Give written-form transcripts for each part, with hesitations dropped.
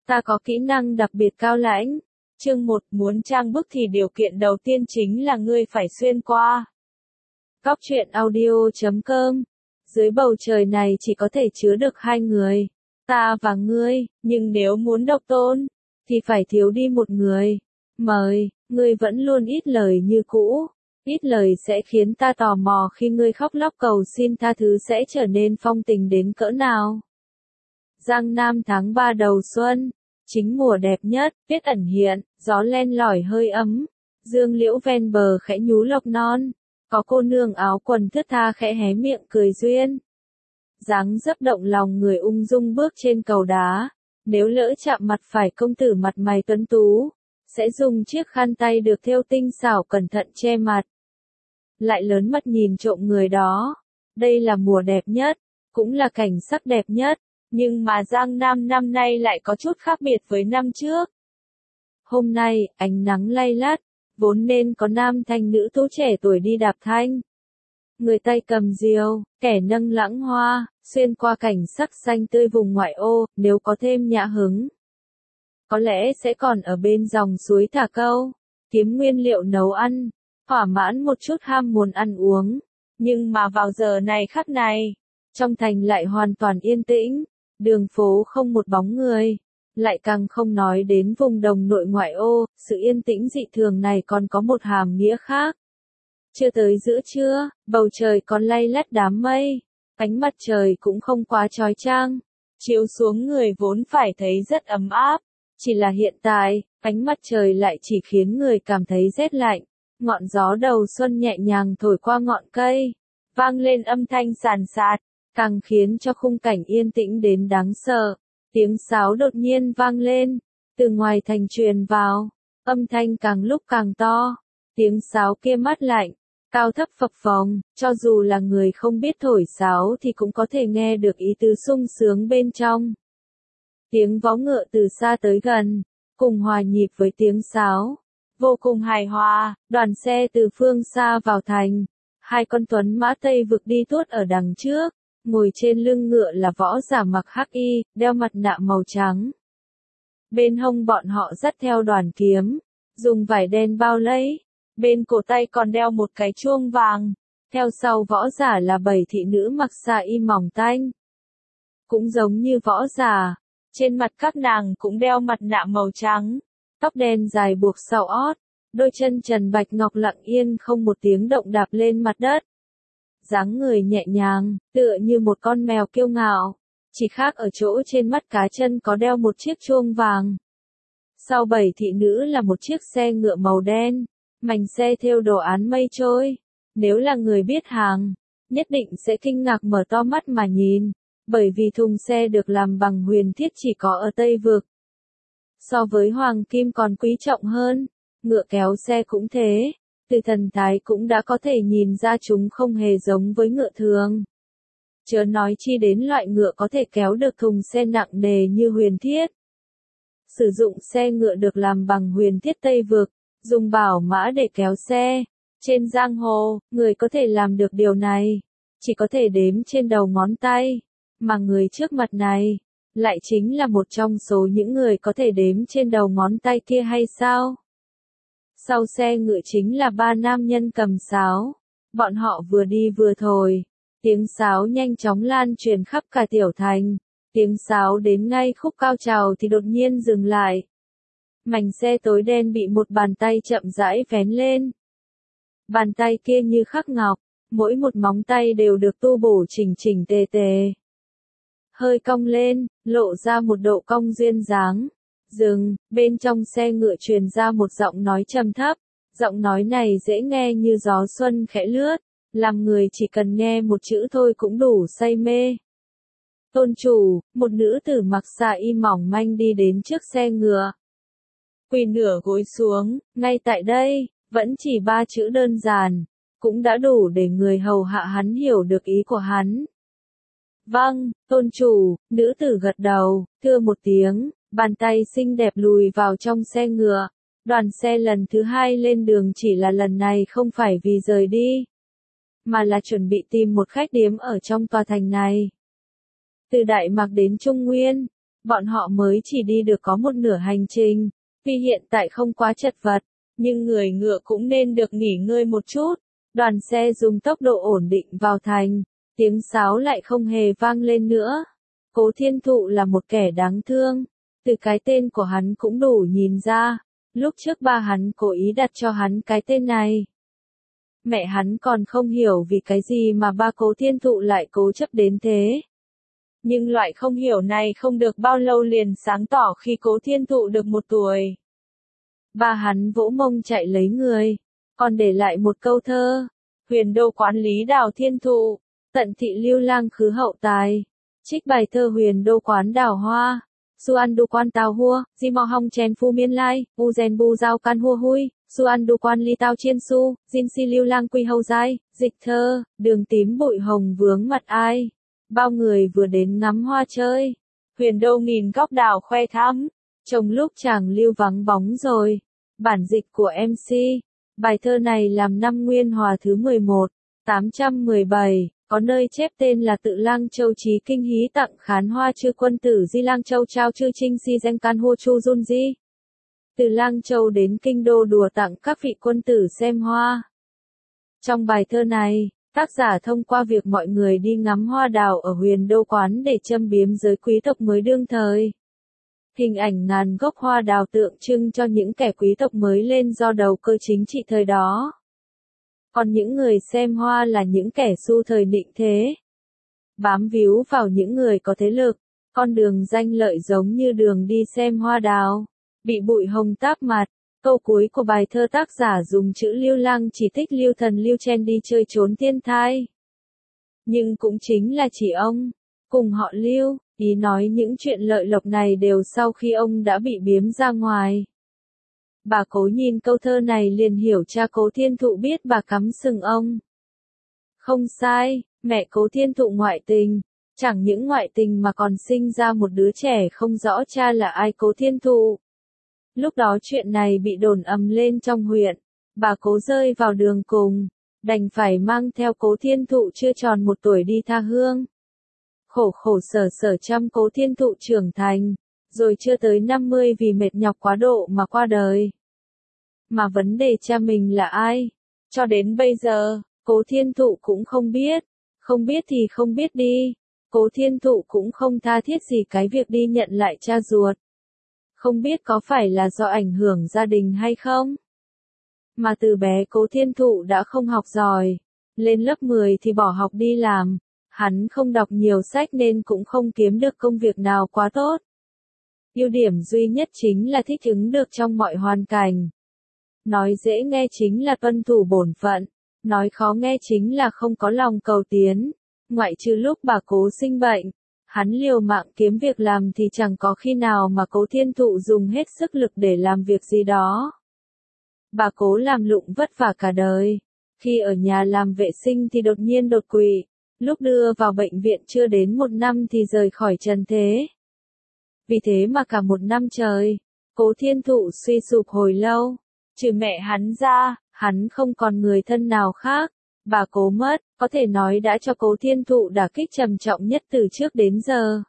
Ta có kỹ năng đặc biệt cao lãnh. Chương 1, muốn trang bức thì điều kiện đầu tiên chính là ngươi phải xuyên qua. Cóc truyện audio.com. Dưới bầu trời này chỉ có thể chứa được hai người, ta và ngươi, nhưng nếu muốn độc tôn, thì phải thiếu đi một người. Mời, ngươi vẫn luôn ít lời như cũ. Ít lời sẽ khiến ta tò mò khi ngươi khóc lóc cầu xin tha thứ sẽ trở nên phong tình đến cỡ nào. Giang Nam tháng 3 đầu xuân, chính mùa đẹp nhất, tuyết ẩn hiện, gió len lỏi hơi ấm, dương liễu ven bờ khẽ nhú lộc non, có cô nương áo quần thướt tha khẽ hé miệng cười duyên. Dáng dấp động lòng người ung dung bước trên cầu đá, nếu lỡ chạm mặt phải công tử mặt mày tuấn tú, sẽ dùng chiếc khăn tay được thêu tinh xảo cẩn thận che mặt. Lại lớn mắt nhìn trộm người đó. Đây là mùa đẹp nhất, cũng là cảnh sắc đẹp nhất, nhưng mà Giang Nam năm nay lại có chút khác biệt với năm trước. Hôm nay, ánh nắng lay lắt, vốn nên có nam thanh nữ tú trẻ tuổi đi đạp thanh. Người tay cầm diều, kẻ nâng lãng hoa, xuyên qua cảnh sắc xanh tươi vùng ngoại ô, nếu có thêm nhã hứng. Có lẽ sẽ còn ở bên dòng suối thả câu, kiếm nguyên liệu nấu ăn, thỏa mãn một chút ham muốn ăn uống. Nhưng mà vào giờ này khắc này, trong thành lại hoàn toàn yên tĩnh, đường phố không một bóng người, lại càng không nói đến vùng đồng nội ngoại ô, sự yên tĩnh dị thường này còn có một hàm nghĩa khác. Chưa tới giữa trưa, bầu trời còn lay lắt đám mây, ánh mặt trời cũng không quá chói chang, chiếu xuống người vốn phải thấy rất ấm áp, chỉ là hiện tại, ánh mặt trời lại chỉ khiến người cảm thấy rét lạnh. Ngọn gió đầu xuân nhẹ nhàng thổi qua ngọn cây, vang lên âm thanh sàn sạt, càng khiến cho khung cảnh yên tĩnh đến đáng sợ. Tiếng sáo đột nhiên vang lên, từ ngoài thành truyền vào, âm thanh càng lúc càng to, tiếng sáo kia mát lạnh, cao thấp phập phồng, cho dù là người không biết thổi sáo thì cũng có thể nghe được ý tứ sung sướng bên trong. Tiếng vó ngựa từ xa tới gần, cùng hòa nhịp với tiếng sáo. Vô cùng hài hòa, đoàn xe từ phương xa vào thành. Hai con tuấn mã Tây vực đi tuốt ở đằng trước, ngồi trên lưng ngựa là võ giả mặc hắc y, đeo mặt nạ màu trắng. Bên hông bọn họ dắt theo đoàn kiếm, dùng vải đen bao lấy, bên cổ tay còn đeo một cái chuông vàng. Theo sau võ giả là 7 thị nữ mặc sa y mỏng tanh. Cũng giống như võ giả, trên mặt các nàng cũng đeo mặt nạ màu trắng. Tóc đen dài buộc sau ót, đôi chân trần bạch ngọc lặng yên không một tiếng động đạp lên mặt đất. Dáng người nhẹ nhàng, tựa như một con mèo kiêu ngạo, chỉ khác ở chỗ trên mắt cá chân có đeo một chiếc chuông vàng. Sau 7 thị nữ là một chiếc xe ngựa màu đen, mảnh xe thêu đồ án mây trôi. Nếu là người biết hàng, nhất định sẽ kinh ngạc mở to mắt mà nhìn, bởi vì thùng xe được làm bằng huyền thiết chỉ có ở Tây Vực. So với hoàng kim còn quý trọng hơn, ngựa kéo xe cũng thế, từ thần thái cũng đã có thể nhìn ra chúng không hề giống với ngựa thường. Chớ nói chi đến loại ngựa có thể kéo được thùng xe nặng nề như huyền thiết. Sử dụng xe ngựa được làm bằng huyền thiết Tây Vực, dùng bảo mã để kéo xe. Trên giang hồ, người có thể làm được điều này, chỉ có thể đếm trên đầu ngón tay, mà người trước mặt này lại chính là một trong số những người có thể đếm trên đầu ngón tay kia hay sao? Sau xe ngựa chính là 3 nam nhân cầm sáo. Bọn họ vừa đi vừa thổi. Tiếng sáo nhanh chóng lan truyền khắp cả tiểu thành. Tiếng sáo đến ngay khúc cao trào thì đột nhiên dừng lại. Mảnh xe tối đen bị một bàn tay chậm rãi vén lên. Bàn tay kia như khắc ngọc, mỗi một móng tay đều được tu bổ chỉnh chỉnh tề tề. Hơi cong lên, lộ ra một độ cong duyên dáng. Dừng, bên trong xe ngựa truyền ra một giọng nói trầm thấp. Giọng nói này dễ nghe như gió xuân khẽ lướt, làm người chỉ cần nghe một chữ thôi cũng đủ say mê. Tôn chủ, một nữ tử mặc sa y mỏng manh đi đến trước xe ngựa. Quỳ nửa gối xuống, ngay tại đây, vẫn chỉ 3 chữ đơn giản, cũng đã đủ để người hầu hạ hắn hiểu được ý của hắn. Vâng, tôn chủ, nữ tử gật đầu, thưa một tiếng, bàn tay xinh đẹp lùi vào trong xe ngựa. Đoàn xe lần thứ 2 lên đường chỉ là lần này không phải vì rời đi, mà là chuẩn bị tìm một khách điếm ở trong tòa thành này. Từ Đại Mạc đến Trung Nguyên, Bọn họ mới chỉ đi được có một nửa hành trình. Tuy hiện tại không quá chật vật, nhưng người ngựa cũng nên được nghỉ ngơi một chút. Đoàn xe dùng tốc độ ổn định vào thành, tiếng sáo lại không hề vang lên nữa. Cố Thiên Thụ là một kẻ đáng thương, từ cái tên của hắn cũng đủ nhìn ra, lúc trước ba hắn cố ý đặt cho hắn cái tên này. Mẹ hắn còn không hiểu vì cái gì mà ba Cố Thiên Thụ lại cố chấp đến thế. Nhưng loại không hiểu này không được bao lâu liền sáng tỏ khi Cố Thiên Thụ được 1 tuổi. Ba hắn vỗ mông chạy lấy người, còn để lại một câu thơ. Huyền đô quán lý đào thiên thụ, tận thị lưu lang khứ hậu tài. Trích bài thơ huyền đô quán đào hoa. Suan du quan tào hua, di mò hong chen phu miên lai, u gen bu giao can hua hui, suan du quan ly tao chiên su, jin si lưu lang quy hầu giai, dịch thơ, đường tím bụi hồng vướng mặt ai. Bao người vừa đến ngắm hoa chơi. Huyền đô nghìn góc đào khoe thắm, trông lúc chàng lưu vắng bóng rồi. Bản dịch của MC. Bài thơ này làm năm Nguyên Hòa thứ 11, 817, có nơi chép tên là tự Lang Châu Chí Kinh Hí tặng khán hoa chư quân tử Di Lang Châu trao chư trinh si danh can hô chu dun di. Từ Lang Châu đến Kinh Đô đùa tặng các vị quân tử xem hoa. Trong bài thơ này, tác giả thông qua việc mọi người đi ngắm hoa đào ở Huyền Đô quán để châm biếm giới quý tộc mới đương thời. Hình ảnh ngàn gốc hoa đào tượng trưng cho những kẻ quý tộc mới lên do đầu cơ chính trị thời đó. Còn những người xem hoa là những kẻ xu thời nịnh thế. Bám víu vào những người có thế lực, con đường danh lợi giống như đường đi xem hoa đào, bị bụi hồng táp mặt. Câu cuối của bài thơ tác giả dùng chữ Lưu Lang chỉ thích Lưu Thần Lưu Chen đi chơi trốn thiên thai. Nhưng cũng chính là chỉ ông, cùng họ Lưu, ý nói những chuyện lợi lộc này đều sau khi ông đã bị biếm ra ngoài. Bà Cố nhìn câu thơ này liền hiểu cha Cố Thiên Thụ biết bà cắm sừng ông. Không sai, mẹ Cố Thiên Thụ ngoại tình, chẳng những ngoại tình mà còn sinh ra một đứa trẻ không rõ cha là ai Cố Thiên Thụ. Lúc đó chuyện này bị đồn ầm lên trong huyện, bà Cố rơi vào đường cùng, đành phải mang theo Cố Thiên Thụ chưa tròn 1 tuổi đi tha hương. Khổ khổ sở sở chăm Cố Thiên Thụ trưởng thành, rồi chưa tới 50 vì mệt nhọc quá độ mà qua đời. Mà vấn đề cha mình là ai? Cho đến bây giờ, Cố Thiên Thụ cũng không biết thì không biết đi. Cố Thiên Thụ cũng không tha thiết gì cái việc đi nhận lại cha ruột. Không biết có phải là do ảnh hưởng gia đình hay không? Mà từ bé Cố Thiên Thụ đã không học giỏi, lên lớp 10 thì bỏ học đi làm. Hắn không đọc nhiều sách nên cũng không kiếm được công việc nào quá tốt. Ưu điểm duy nhất chính là thích ứng được trong mọi hoàn cảnh. Nói dễ nghe chính là tuân thủ bổn phận, nói khó nghe chính là không có lòng cầu tiến. Ngoại trừ lúc bà Cố sinh bệnh, hắn liều mạng kiếm việc làm thì chẳng có khi nào mà Cố Thiên Thụ dùng hết sức lực để làm việc gì đó. Bà Cố làm lụng vất vả cả đời, khi ở nhà làm vệ sinh thì đột nhiên đột quỵ, lúc đưa vào bệnh viện chưa đến 1 năm thì rời khỏi trần thế. Vì thế mà cả 1 năm trời, Cố Thiên Thụ suy sụp hồi lâu, trừ mẹ hắn ra, hắn không còn người thân nào khác. Bà Cố mất, có thể nói đã cho Cố Thiên Thụ đả kích trầm trọng nhất từ trước đến giờ.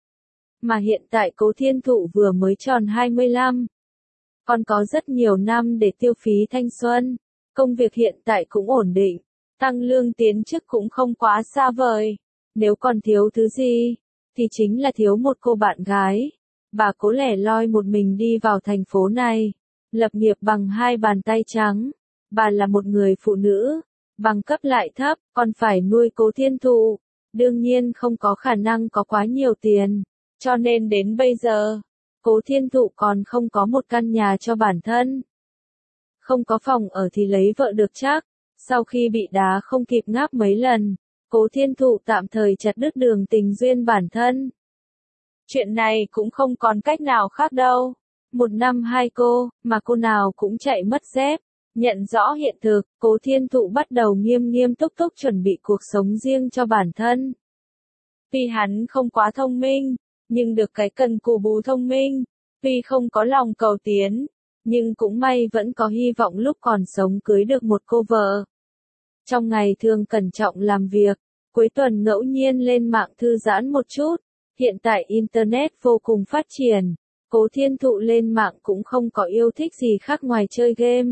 Mà hiện tại Cố Thiên Thụ vừa mới tròn 25. Còn có rất nhiều năm để tiêu phí thanh xuân. Công việc hiện tại cũng ổn định. Tăng lương tiến chức cũng không quá xa vời. Nếu còn thiếu thứ gì, thì chính là thiếu một cô bạn gái. Bà Cố lẻ loi một mình đi vào thành phố này, lập nghiệp bằng 2 bàn tay trắng. Bà là một người phụ nữ, bằng cấp lại thấp, còn phải nuôi Cố Thiên Thụ. Đương nhiên không có khả năng có quá nhiều tiền. Cho nên đến bây giờ, Cố Thiên Thụ còn không có một căn nhà cho bản thân. Không có phòng ở thì lấy vợ được chắc. Sau khi bị đá không kịp ngáp mấy lần, Cố Thiên Thụ tạm thời chặt đứt đường tình duyên bản thân. Chuyện này cũng không còn cách nào khác đâu. 1 năm 2 cô, mà cô nào cũng chạy mất dép. Nhận rõ hiện thực, Cố Thiên Thụ bắt đầu nghiêm nghiêm túc túc chuẩn bị cuộc sống riêng cho bản thân. Tuy hắn không quá thông minh, nhưng được cái cần cù bù thông minh. Tuy không có lòng cầu tiến, nhưng cũng may vẫn có hy vọng lúc còn sống cưới được một cô vợ. Trong ngày thường cẩn trọng làm việc, cuối tuần ngẫu nhiên lên mạng thư giãn một chút, Hiện tại Internet vô cùng phát triển, Cố Thiên Thụ lên mạng cũng không có yêu thích gì khác ngoài chơi game.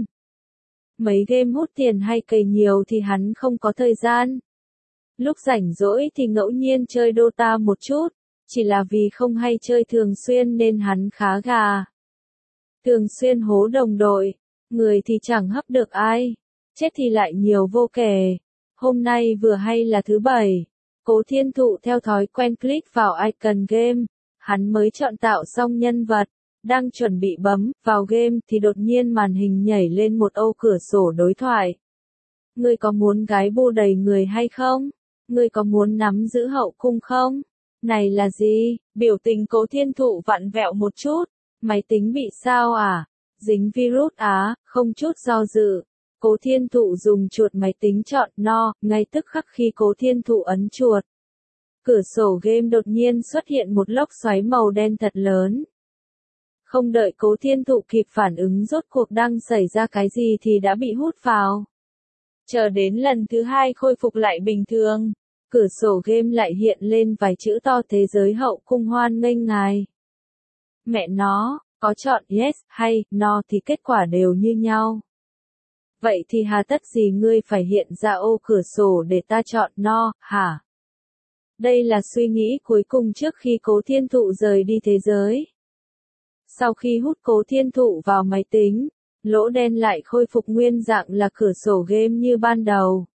Mấy game hút tiền hay cày nhiều thì hắn không có thời gian. Lúc rảnh rỗi thì ngẫu nhiên chơi Dota một chút, chỉ là vì không hay chơi thường xuyên nên hắn khá gà. Thường xuyên hố đồng đội, người thì chẳng hấp được ai, chết thì lại nhiều vô kể. Hôm nay vừa hay là thứ bảy, Cố Thiên Thụ theo thói quen click vào icon game, hắn mới chọn tạo xong nhân vật, đang chuẩn bị bấm vào game thì đột nhiên màn hình nhảy lên một ô cửa sổ đối thoại. Ngươi có muốn gái bô đầy người hay không? Ngươi có muốn nắm giữ hậu cung không? Này là gì? Biểu tình Cố Thiên Thụ vặn vẹo một chút. Máy tính bị sao à? Dính virus á, không chút do dự. Cố Thiên Thụ dùng chuột máy tính chọn no, ngay tức khắc khi Cố Thiên Thụ ấn chuột. Cửa sổ game đột nhiên xuất hiện một lốc xoáy màu đen thật lớn. Không đợi Cố Thiên Thụ kịp phản ứng rốt cuộc đang xảy ra cái gì thì đã bị hút vào. Chờ đến lần thứ hai khôi phục lại bình thường, cửa sổ game lại hiện lên vài chữ to thế giới hậu cung hoan nghênh ngài. Mẹ nó, có chọn yes hay no thì kết quả đều như nhau. Vậy thì hà tất gì ngươi phải hiện ra ô cửa sổ để ta chọn no, hả? Đây là suy nghĩ cuối cùng trước khi Cố Thiên Thụ rời đi thế giới. Sau khi hút Cố Thiên Thụ vào máy tính, lỗ đen lại khôi phục nguyên dạng là cửa sổ game như ban đầu.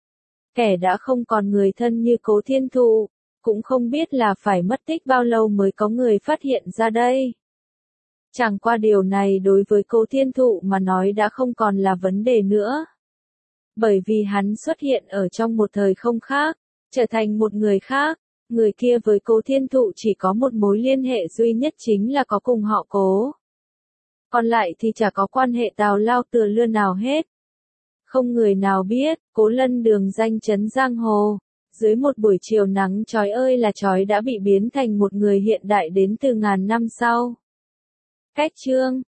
Kẻ đã không còn người thân như Cố Thiên Thụ, cũng không biết là phải mất tích bao lâu mới có người phát hiện ra đây. Chẳng qua điều này đối với Cố Thiên Thụ mà nói đã không còn là vấn đề nữa. Bởi vì hắn xuất hiện ở trong một thời không khác, trở thành một người khác, người kia với Cố Thiên Thụ chỉ có một mối liên hệ duy nhất chính là có cùng họ Cố. Còn lại thì chả có quan hệ tào lao tựa lưa nào hết. Không người nào biết, Cố Lân đường danh chấn giang hồ, dưới một buổi chiều nắng chói ơi là chói đã bị biến thành một người hiện đại đến từ ngàn năm sau. Cách chương